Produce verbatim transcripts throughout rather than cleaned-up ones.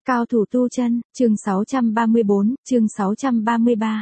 Cao thủ tu chân, chương sáu trăm ba mươi bốn, chương sáu trăm ba mươi ba.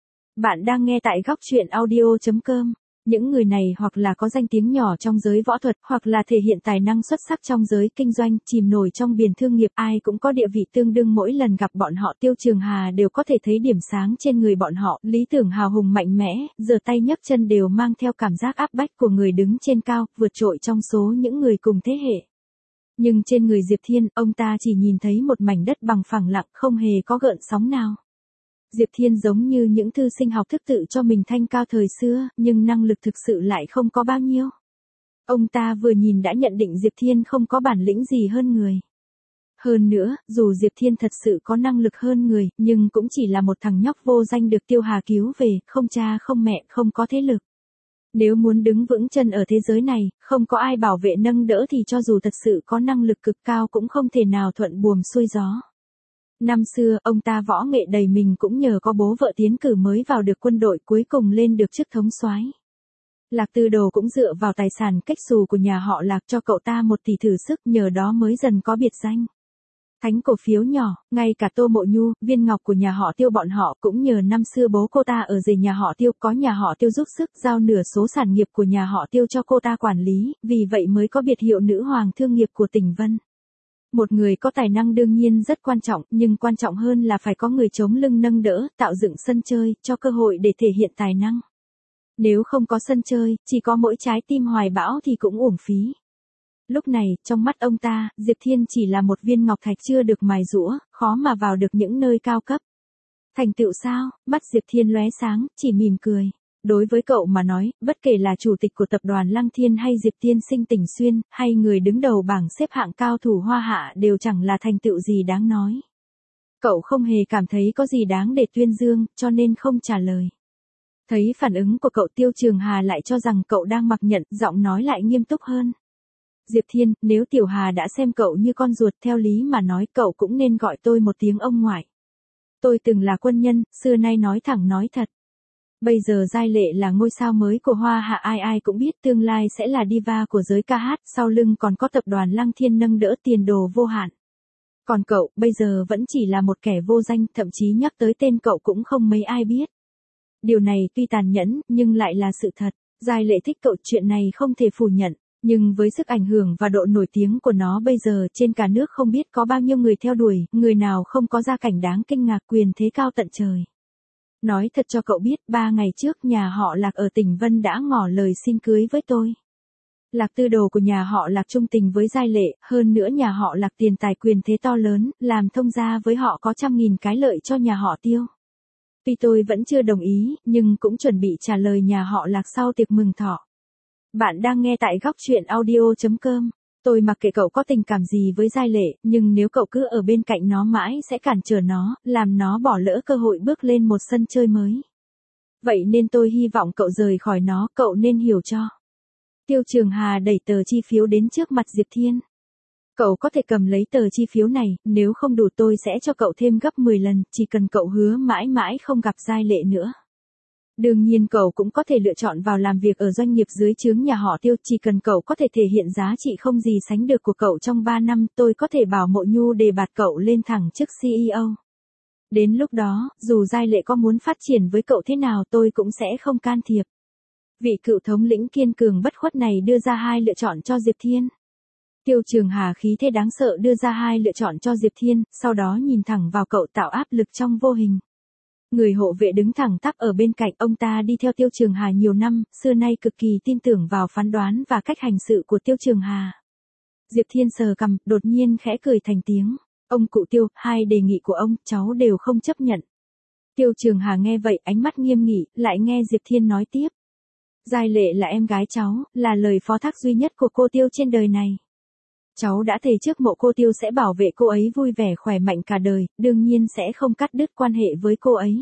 Bạn đang nghe tại góc truyện audio chấm com. Những người này hoặc là có danh tiếng nhỏ trong giới võ thuật, hoặc là thể hiện tài năng xuất sắc trong giới kinh doanh, chìm nổi trong biển thương nghiệp, ai cũng có địa vị tương đương, mỗi lần gặp bọn họ Tiêu Trường Hà đều có thể thấy điểm sáng trên người bọn họ, lý tưởng hào hùng mạnh mẽ, giơ tay nhấc chân đều mang theo cảm giác áp bách của người đứng trên cao, vượt trội trong số những người cùng thế hệ. Nhưng trên người Diệp Thiên, ông ta chỉ nhìn thấy một mảnh đất bằng phẳng lặng, không hề có gợn sóng nào. Diệp Thiên giống như những thư sinh học thức tự cho mình thanh cao thời xưa, nhưng năng lực thực sự lại không có bao nhiêu. Ông ta vừa nhìn đã nhận định Diệp Thiên không có bản lĩnh gì hơn người. Hơn nữa, dù Diệp Thiên thật sự có năng lực hơn người, nhưng cũng chỉ là một thằng nhóc vô danh được Tiêu Hà cứu về, không cha không mẹ, không có thế lực. Nếu muốn đứng vững chân ở thế giới này, không có ai bảo vệ nâng đỡ thì cho dù thật sự có năng lực cực cao cũng không thể nào thuận buồm xuôi gió. Năm xưa, ông ta võ nghệ đầy mình cũng nhờ có bố vợ tiến cử mới vào được quân đội, cuối cùng lên được chức thống soái. Lạc Tư Đồ cũng dựa vào tài sản cách xù của nhà họ Lạc cho cậu ta một tỷ thử sức, nhờ đó mới dần có biệt danh. Thánh cổ phiếu nhỏ, ngay cả Tô Mộ Nhu, viên ngọc của nhà họ Tiêu bọn họ cũng nhờ năm xưa bố cô ta ở rể nhà họ Tiêu, có nhà họ Tiêu giúp sức giao nửa số sản nghiệp của nhà họ Tiêu cho cô ta quản lý, vì vậy mới có biệt hiệu nữ hoàng thương nghiệp của tỉnh Vân. Một người có tài năng đương nhiên rất quan trọng, nhưng quan trọng hơn là phải có người chống lưng nâng đỡ, tạo dựng sân chơi, cho cơ hội để thể hiện tài năng. Nếu không có sân chơi, chỉ có mỗi trái tim hoài bão thì cũng uổng phí. Lúc này, trong mắt ông ta, Diệp Thiên chỉ là một viên ngọc thạch chưa được mài giũa, khó mà vào được những nơi cao cấp. Thành tựu sao? Mắt Diệp Thiên lóe sáng, chỉ mỉm cười. Đối với cậu mà nói, bất kể là chủ tịch của tập đoàn Lăng Thiên hay Diệp Tiên Sinh Tỉnh Xuyên, hay người đứng đầu bảng xếp hạng cao thủ Hoa Hạ đều chẳng là thành tựu gì đáng nói. Cậu không hề cảm thấy có gì đáng để tuyên dương, cho nên không trả lời. Thấy phản ứng của cậu, Tiêu Trường Hà lại cho rằng cậu đang mặc nhận, giọng nói lại nghiêm túc hơn. Diệp Thiên, nếu Tiểu Hà đã xem cậu như con ruột, theo lý mà nói cậu cũng nên gọi tôi một tiếng ông ngoại. Tôi từng là quân nhân, xưa nay nói thẳng nói thật. Bây giờ Giai Lệ là ngôi sao mới của Hoa Hạ, ai ai cũng biết tương lai sẽ là diva của giới ca hát, sau lưng còn có tập đoàn Lăng Thiên nâng đỡ, tiền đồ vô hạn. Còn cậu, bây giờ vẫn chỉ là một kẻ vô danh, thậm chí nhắc tới tên cậu cũng không mấy ai biết. Điều này tuy tàn nhẫn, nhưng lại là sự thật. Giai Lệ thích cậu, chuyện này không thể phủ nhận. Nhưng với sức ảnh hưởng và độ nổi tiếng của nó bây giờ trên cả nước không biết có bao nhiêu người theo đuổi, người nào không có gia cảnh đáng kinh ngạc, quyền thế cao tận trời. Nói thật cho cậu biết, ba ngày trước nhà họ Lạc ở tỉnh Vân đã ngỏ lời xin cưới với tôi. Lạc Tư Đồ của nhà họ Lạc trung tình với Giai Lệ, hơn nữa nhà họ Lạc tiền tài quyền thế to lớn, làm thông gia với họ có trăm nghìn cái lợi cho nhà họ Tiêu. Tuy tôi vẫn chưa đồng ý, nhưng cũng chuẩn bị trả lời nhà họ Lạc sau tiệc mừng thọ. Bạn đang nghe tại góc truyện audio chấm com. Tôi mặc kệ cậu có tình cảm gì với Giai Lệ, nhưng nếu cậu cứ ở bên cạnh nó mãi sẽ cản trở nó, làm nó bỏ lỡ cơ hội bước lên một sân chơi mới. Vậy nên tôi hy vọng cậu rời khỏi nó, cậu nên hiểu cho. Tiêu Trường Hà đẩy tờ chi phiếu đến trước mặt Diệp Thiên. Cậu có thể cầm lấy tờ chi phiếu này, nếu không đủ tôi sẽ cho cậu thêm gấp mười lần, chỉ cần cậu hứa mãi mãi không gặp Giai Lệ nữa. Đương nhiên cậu cũng có thể lựa chọn vào làm việc ở doanh nghiệp dưới trướng nhà họ Tiêu, chỉ cần cậu có thể thể hiện giá trị không gì sánh được của cậu trong ba năm, tôi có thể bảo Mộ Nhu đề bạt cậu lên thẳng chức xê e ô. Đến lúc đó, dù Giai Lệ có muốn phát triển với cậu thế nào tôi cũng sẽ không can thiệp. Vị cựu thống lĩnh kiên cường bất khuất này đưa ra hai lựa chọn cho Diệp Thiên. Tiêu Trường Hà khí thế đáng sợ đưa ra hai lựa chọn cho Diệp Thiên, sau đó nhìn thẳng vào cậu tạo áp lực trong vô hình. Người hộ vệ đứng thẳng tắp ở bên cạnh, ông ta đi theo Tiêu Trường Hà nhiều năm, xưa nay cực kỳ tin tưởng vào phán đoán và cách hành sự của Tiêu Trường Hà. Diệp Thiên sờ cằm, đột nhiên khẽ cười thành tiếng. Ông cụ Tiêu, hai đề nghị của ông, cháu đều không chấp nhận. Tiêu Trường Hà nghe vậy, ánh mắt nghiêm nghị, lại nghe Diệp Thiên nói tiếp. Giai Lệ là em gái cháu, là lời phó thác duy nhất của cô Tiêu trên đời này. Cháu đã thề trước mộ cô Tiêu sẽ bảo vệ cô ấy vui vẻ khỏe mạnh cả đời, đương nhiên sẽ không cắt đứt quan hệ với cô ấy.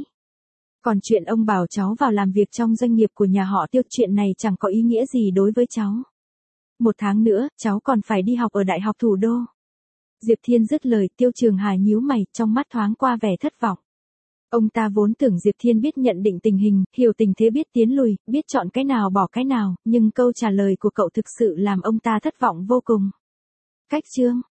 Còn chuyện ông bảo cháu vào làm việc trong doanh nghiệp của nhà họ Tiêu, chuyện này chẳng có ý nghĩa gì đối với cháu. Một tháng nữa, cháu còn phải đi học ở Đại học Thủ đô. Diệp Thiên dứt lời, Tiêu Trường Hà nhíu mày, trong mắt thoáng qua vẻ thất vọng. Ông ta vốn tưởng Diệp Thiên biết nhận định tình hình, hiểu tình thế, biết tiến lùi, biết chọn cái nào bỏ cái nào, nhưng câu trả lời của cậu thực sự làm ông ta thất vọng vô cùng. Cách chương